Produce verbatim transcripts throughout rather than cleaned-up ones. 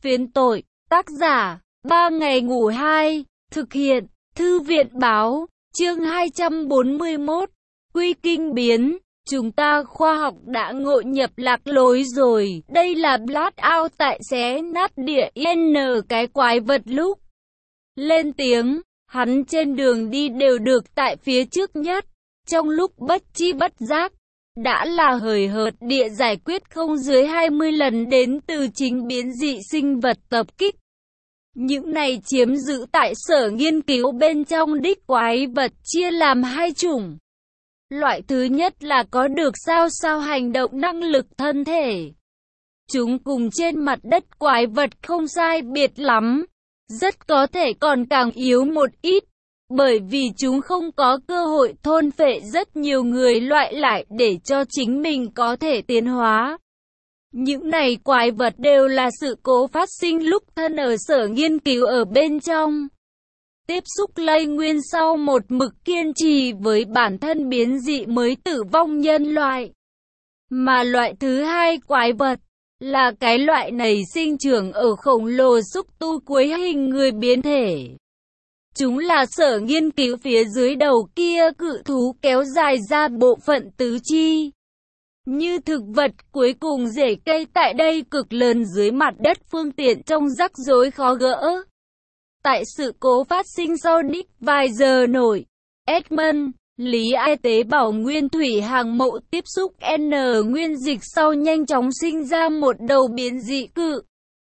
Phiến tội, tác giả, ba ngày ngủ hai, thực hiện, Thư viện báo, chương hai trăm bốn mươi mốt, Quy kinh biến, chúng ta khoa học đã ngộ nhập lạc lối rồi, đây là Blackout tại xé nát địa N cái quái vật lúc lên tiếng, hắn trên đường đi đều được tại phía trước nhất, trong lúc bất chi bất giác. Đã là hời hợt địa giải quyết không dưới hai mươi lần đến từ chính biến dị sinh vật tập kích. Những này chiếm giữ tại sở nghiên cứu bên trong đích quái vật chia làm hai chủng. Loại thứ nhất là có được sao sao hành động năng lực thân thể. Chúng cùng trên mặt đất quái vật không sai biệt lắm, rất có thể còn càng yếu một ít. Bởi vì chúng không có cơ hội thôn phệ rất nhiều người loại lại để cho chính mình có thể tiến hóa. Những này quái vật đều là sự cố phát sinh lúc thân ở sở nghiên cứu ở bên trong. Tiếp xúc lây nguyên sau một mực kiên trì với bản thân biến dị mới tử vong nhân loại. Mà loại thứ hai quái vật là cái loại này sinh trưởng ở khổng lồ xúc tu cuối hình người biến thể. Chúng là sở nghiên cứu phía dưới đầu kia cự thú kéo dài ra bộ phận tứ chi. Như thực vật cuối cùng rễ cây tại đây cực lớn dưới mặt đất phương tiện trong rắc rối khó gỡ. Tại sự cố phát sinh sau đích vài giờ nổi, Edmund, Lý Ai tế bào nguyên thủy hàng mẫu tiếp xúc N nguyên dịch sau nhanh chóng sinh ra một đầu biến dị cự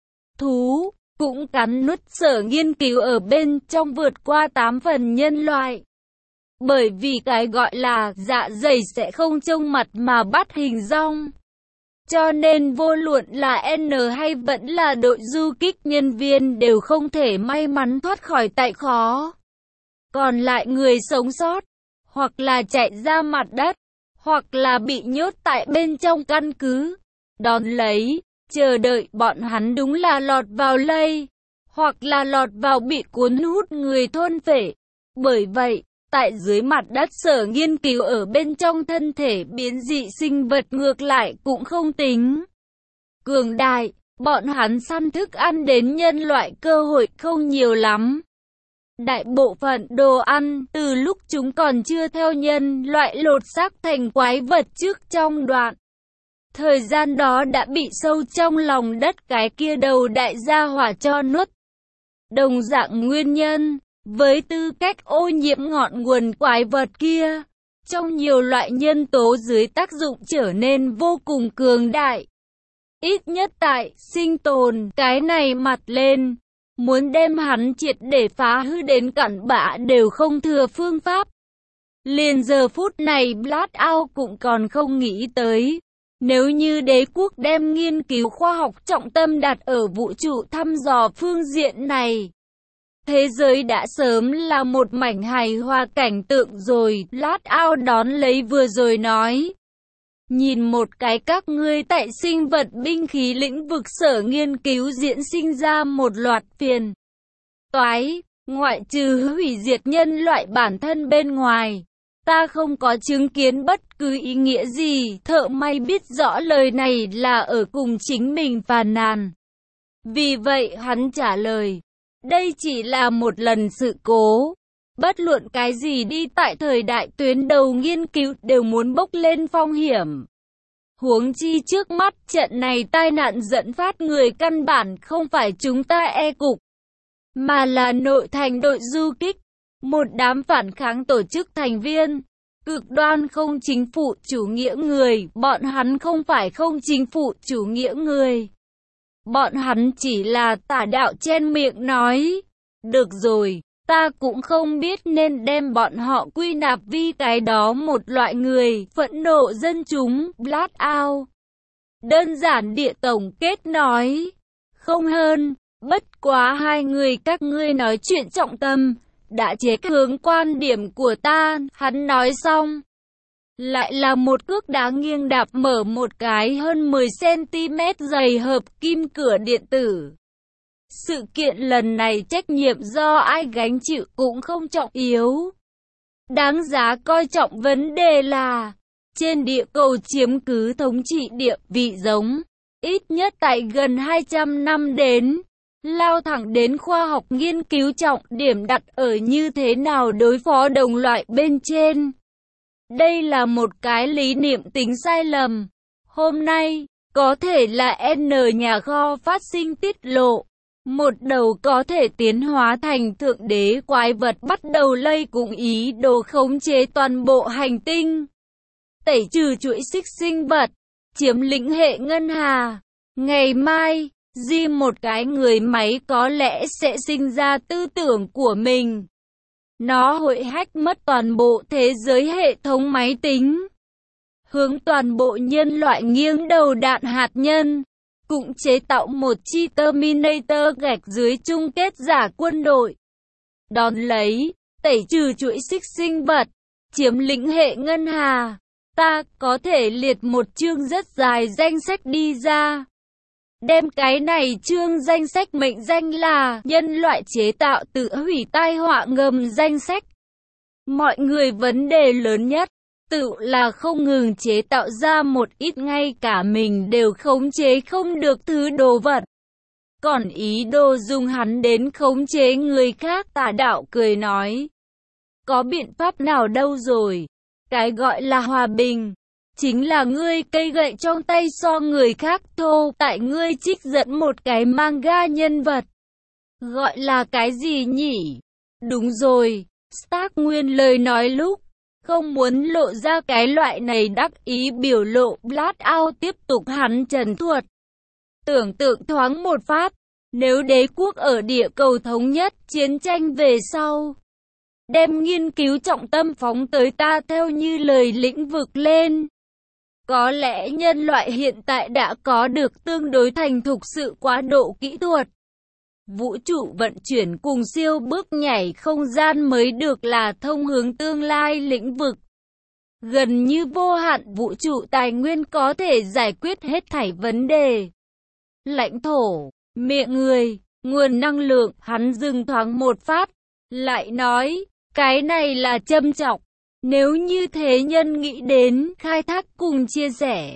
thú. Cũng cắn nuốt sở nghiên cứu ở bên trong vượt qua tám phần nhân loại. Bởi vì cái gọi là dạ dày sẽ không trông mặt mà bắt hình dong. Cho nên vô luận là N hay vẫn là đội du kích nhân viên đều không thể may mắn thoát khỏi tại khó. Còn lại người sống sót, hoặc là chạy ra mặt đất, hoặc là bị nhốt tại bên trong căn cứ, đón lấy. Chờ đợi bọn hắn đúng là lọt vào lây, hoặc là lọt vào bị cuốn hút người thôn phệ. Bởi vậy, tại dưới mặt đất sở nghiên cứu ở bên trong thân thể biến dị sinh vật ngược lại cũng không tính cường đại, bọn hắn săn thức ăn đến nhân loại cơ hội không nhiều lắm. Đại bộ phận đồ ăn từ lúc chúng còn chưa theo nhân loại lột xác thành quái vật trước trong đoạn thời gian đó đã bị sâu trong lòng đất cái kia đầu đại gia hỏa cho nuốt. Đồng dạng nguyên nhân, với tư cách ô nhiễm ngọn nguồn quái vật kia, trong nhiều loại nhân tố dưới tác dụng trở nên vô cùng cường đại. Ít nhất tại sinh tồn cái này mặt lên, muốn đem hắn triệt để phá hư đến cặn bã đều không thừa phương pháp. Liền giờ phút này Blackout cũng còn không nghĩ tới. Nếu như đế quốc đem nghiên cứu khoa học trọng tâm đặt ở vũ trụ thăm dò phương diện này, thế giới đã sớm là một mảnh hài hòa cảnh tượng rồi. Blackout đón lấy vừa rồi nói. Nhìn một cái các ngươi tại sinh vật binh khí lĩnh vực sở nghiên cứu diễn sinh ra một loạt phiền toái, ngoại trừ hủy diệt nhân loại bản thân bên ngoài. Ta không có chứng kiến bất cứ ý nghĩa gì, thợ may biết rõ lời này là ở cùng chính mình phàn nàn. Vì vậy hắn trả lời, đây chỉ là một lần sự cố. Bất luận cái gì đi tại thời đại tuyến đầu nghiên cứu đều muốn bốc lên phong hiểm. Huống chi trước mắt trận này tai nạn dẫn phát người căn bản không phải chúng ta e cục, mà là nội thành đội du kích. Một đám phản kháng tổ chức thành viên, cực đoan không chính phủ chủ nghĩa người, bọn hắn không phải không chính phủ chủ nghĩa người. Bọn hắn chỉ là tà đạo trên miệng nói. Được rồi, ta cũng không biết nên đem bọn họ quy nạp vi cái đó một loại người, phẫn nộ dân chúng, Blackout. Đơn giản địa tổng kết nói, không hơn, bất quá hai người các ngươi nói chuyện trọng tâm. Đã chế hướng quan điểm của ta, hắn nói xong. Lại là một cước đá nghiêng đạp mở một cái hơn mười xăng ti mét dày hợp kim cửa điện tử. Sự kiện lần này trách nhiệm do ai gánh chịu cũng không trọng yếu. Đáng giá coi trọng vấn đề là, trên địa cầu chiếm cứ thống trị địa vị giống, ít nhất tại gần hai trăm năm đến. lao thẳng đến khoa học nghiên cứu, trọng điểm đặt ở như thế nào đối phó đồng loại bên trên. Đây là một cái lý niệm tính sai lầm. Hôm nay, có thể là N nhà kho phát sinh tiết lộ. Một đầu có thể tiến hóa thành thượng đế quái vật bắt đầu lây cùng ý đồ khống chế toàn bộ hành tinh. Tẩy trừ chuỗi xích sinh vật, chiếm lĩnh hệ ngân hà. Ngày mai, Di một cái người máy có lẽ sẽ sinh ra tư tưởng của mình. Nó hội hack mất toàn bộ thế giới hệ thống máy tính. Hướng toàn bộ nhân loại nghiêng đầu đạn hạt nhân. Cũng chế tạo một chi Terminator gạch dưới chung kết giả quân đội. Đón lấy, tẩy trừ chuỗi xích sinh vật, chiếm lĩnh hệ ngân hà. Ta có thể liệt một chương rất dài danh sách đi ra. Đem cái này chương danh sách mệnh danh là nhân loại chế tạo tự hủy tai họa ngầm danh sách. Mọi người vấn đề lớn nhất, tự là không ngừng chế tạo ra một ít ngay cả mình đều khống chế không được thứ đồ vật. Còn ý đồ dùng hắn đến khống chế người khác. Tà đạo cười nói. Có biện pháp nào đâu rồi. Cái gọi là hòa bình. Chính là ngươi cây gậy trong tay so người khác thô. Tại ngươi trích dẫn một cái manga nhân vật. Gọi là cái gì nhỉ? Đúng rồi. Stark nguyên lời nói lúc. Không muốn lộ ra cái loại này đắc ý biểu lộ. Blackout tiếp tục hắn trần thuật. Tưởng tượng thoáng một phát. Nếu đế quốc ở địa cầu thống nhất chiến tranh về sau. Đem nghiên cứu trọng tâm phóng tới ta theo như lời lĩnh vực lên. Có lẽ nhân loại hiện tại đã có được tương đối thành thục sự quá độ kỹ thuật. Vũ trụ vận chuyển cùng siêu bước nhảy không gian mới được là thông hướng tương lai lĩnh vực. Gần như vô hạn vũ trụ tài nguyên có thể giải quyết hết thảy vấn đề. Lãnh thổ, miệng người, nguồn năng lượng, hắn dừng thoáng một phát, lại nói, cái này là châm chọc. Nếu như thế nhân nghĩ đến khai thác cùng chia sẻ,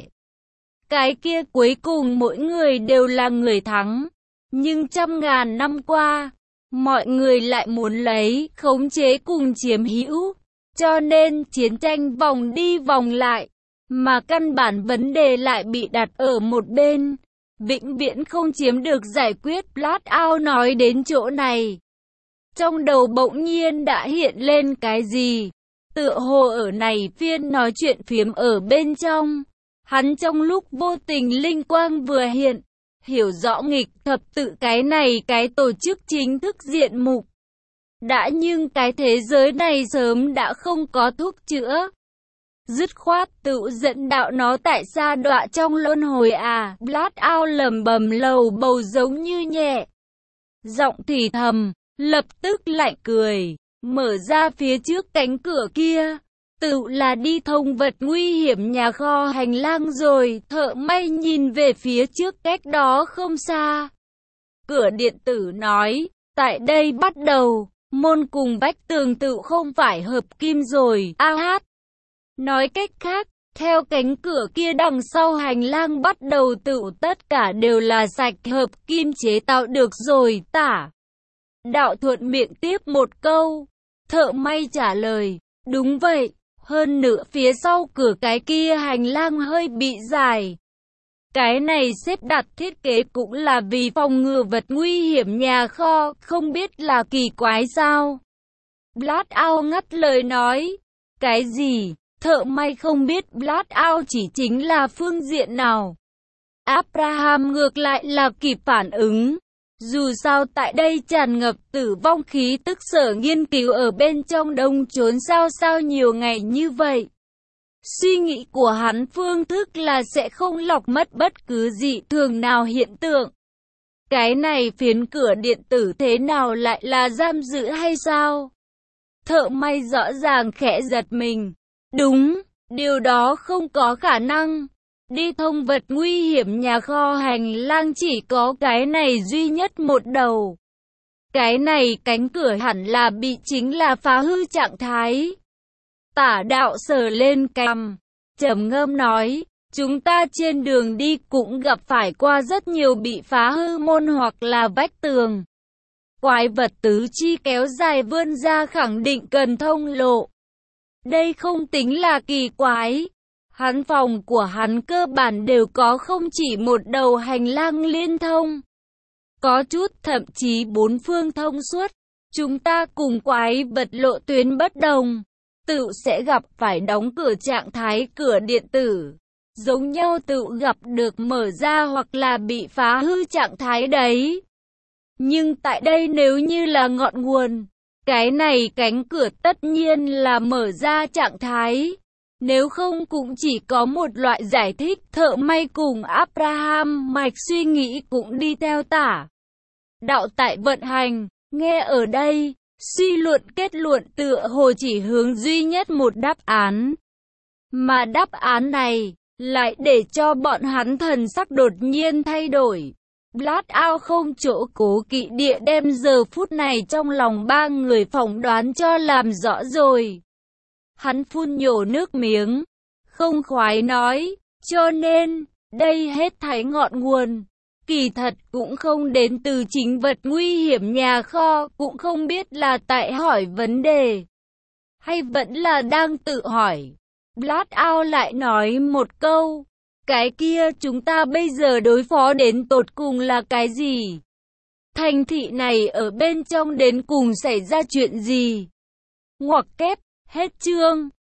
cái kia cuối cùng mỗi người đều là người thắng. Nhưng trăm ngàn năm qua, mọi người lại muốn lấy, khống chế cùng chiếm hữu. Cho nên chiến tranh vòng đi vòng lại, mà căn bản vấn đề lại bị đặt ở một bên. Vĩnh viễn không chiếm được giải quyết. Blackout nói đến chỗ này. Trong đầu bỗng nhiên đã hiện lên cái gì? Tựa hồ ở này phiên nói chuyện phiếm ở bên trong. Hắn trong lúc vô tình linh quang vừa hiện. Hiểu rõ nghịch thập tự cái này cái tổ chức chính thức diện mục. Đã nhưng cái thế giới này sớm đã không có thuốc chữa. Dứt khoát tự dẫn đạo nó tại sa đọa trong luân hồi à. Blackout lẩm bẩm lầu bầu giống như nhẹ. Giọng thì thầm, lập tức lạnh cười. Mở ra phía trước cánh cửa kia. Tự là đi thông vật nguy hiểm nhà kho hành lang rồi. Thợ may nhìn về phía trước cách đó không xa. Cửa điện tử nói, tại đây bắt đầu, môn cùng vách tường tự không phải hợp kim rồi. A hát. Nói cách khác, theo cánh cửa kia đằng sau hành lang bắt đầu tự tất cả đều là sạch hợp kim chế tạo được rồi. Tả đạo thuận miệng tiếp một câu. Thợ may trả lời, đúng vậy. Hơn nữa phía sau cửa cái kia hành lang hơi bị dài. Cái này xếp đặt thiết kế cũng là vì phòng ngừa vật nguy hiểm nhà kho, không biết là kỳ quái sao? Blackout ngắt lời nói, cái gì? Thợ may không biết Blackout chỉ chính là phương diện nào. Abraham ngược lại là kịp phản ứng. Dù sao tại đây tràn ngập tử vong khí tức, sở nghiên cứu ở bên trong đông trốn sao sao nhiều ngày như vậy. Suy nghĩ của hắn phương thức là sẽ không lọc mất bất cứ dị thường nào hiện tượng. Cái này phiến cửa điện tử thế nào lại là giam giữ hay sao? Thợ may rõ ràng khẽ giật mình. Đúng, điều đó không có khả năng. Đi thông vật nguy hiểm nhà kho hành lang chỉ có cái này duy nhất một đầu. Cái này cánh cửa hẳn là bị chính là phá hư trạng thái. Tả đạo sờ lên cằm, trầm ngâm nói, Chúng ta trên đường đi cũng gặp phải qua rất nhiều bị phá hư môn hoặc là vách tường. Quái vật tứ chi kéo dài vươn ra khẳng định cần thông lộ. Đây không tính là kỳ quái. Hắn phòng của hắn cơ bản đều có không chỉ một đầu hành lang liên thông. Có chút thậm chí bốn phương thông suốt. Chúng ta cùng quái vật lộ tuyến bất đồng. Tự sẽ gặp phải đóng cửa trạng thái cửa điện tử. Giống nhau tự gặp được mở ra hoặc là bị phá hư trạng thái đấy. Nhưng tại đây nếu như là ngọn nguồn, cái này cánh cửa tất nhiên là mở ra trạng thái. Nếu không cũng chỉ có một loại giải thích, thợ may cùng Abraham mạch suy nghĩ cũng đi theo tả. Đạo tại vận hành, nghe ở đây, suy luận kết luận tựa hồ chỉ hướng duy nhất một đáp án. Mà đáp án này, lại để cho bọn hắn thần sắc đột nhiên thay đổi. Blackout không chỗ cố kỵ địa đem giờ phút này trong lòng ba người phỏng đoán cho làm rõ rồi. Hắn phun nhổ nước miếng, không khoái nói, cho nên, đây hết thảy ngọn nguồn. Kỳ thật cũng không đến từ chính vật nguy hiểm nhà kho, cũng không biết là tại hỏi vấn đề, hay vẫn là đang tự hỏi. Blackout lại nói một câu, cái kia chúng ta bây giờ đối phó đến tột cùng là cái gì? Thành thị này ở bên trong đến cùng xảy ra chuyện gì? Ngoặc kép, hết chương.